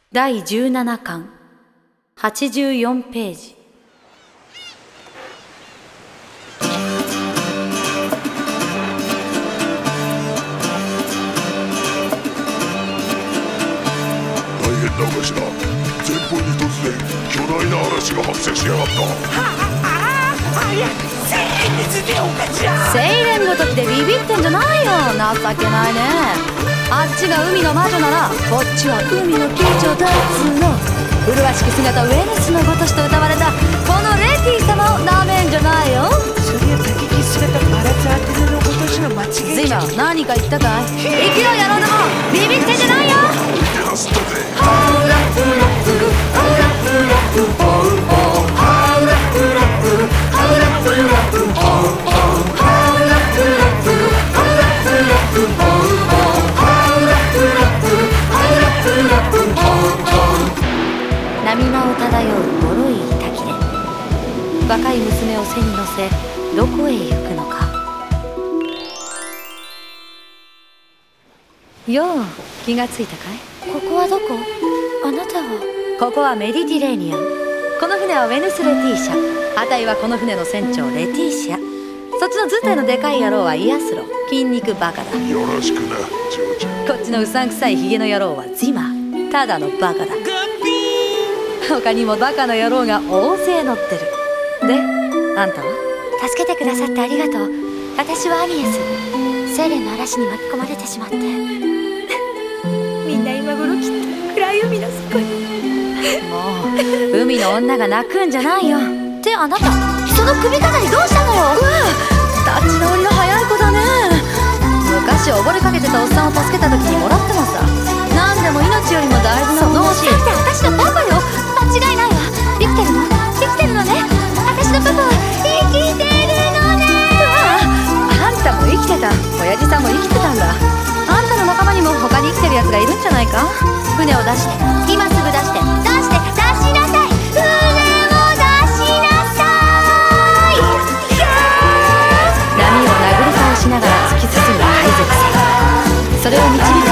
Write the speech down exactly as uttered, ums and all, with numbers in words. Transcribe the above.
だいじゅうななかんはちじゅうよんページ。 大変なお頭、前方に突然巨大な嵐が発生しやがった。はああ、あいや、精密でお頭。 セイレンごときでビビってんじゃないよ。情けないね。あっちが海の魔女ならこっちは海の貴女だっつーの。麗しき姿ウェニスのごとしと歌われたこのレティ様をなめんじゃないよ。 そりゃ過激姿バラツアテネのごとしの間違いじゃん。 今何か言ったかい。生きろ野郎ども、ビビってんじゃないよ。 出だしたぜ。 ハウラフラフハウラフラフホウホウハウラフラフハウラフラフホウホウハウラフラフハウラフラフホウホウハウラフラフハウラフラフホウホウ。 波間を漂う脆い滝で若い娘を背に乗せどこへ行くのか。よう気がついたかい。ここはどこ？あなたは。ここはメディティレーニアン。この船はウェヌス・レティーシャ。あたいはこの船の船長レティーシャ。そっちの図体のでかい野郎はイアスロ、筋肉バカだ。 よろしくなジョージ。 こっちのうさんくさいヒゲの野郎はジマ、ただのバカだ。他にもバカな野郎が大勢乗ってる。で、あんたは？ 助けてくださってありがとう。私はアニエス。セイレンの嵐に巻き込まれてしまってみんな今頃きっと暗い海の底に。 もう海の女が泣くんじゃないよ。 ってあなた、その首飾りどうしたのよ。 うわ、立ち直りの早い子だね。昔溺れかけてたおっさんを助けた時にもらったのさ。何でも命よりも大事なもの欲しい。 そのおっさんって私のパパよ。間違いないわ。生きてるの生きてるのね。私のパパは生きてるのね。 あんたも生きてた。親父さんも生きてたんだ。あんたの仲間にも他に生きてるやつがいるんじゃないか。船を出して、今すぐ出して、 出して出しなさい。船を出しなさい。 波を殴り倒しながら突き進んだ海賊船。それを導く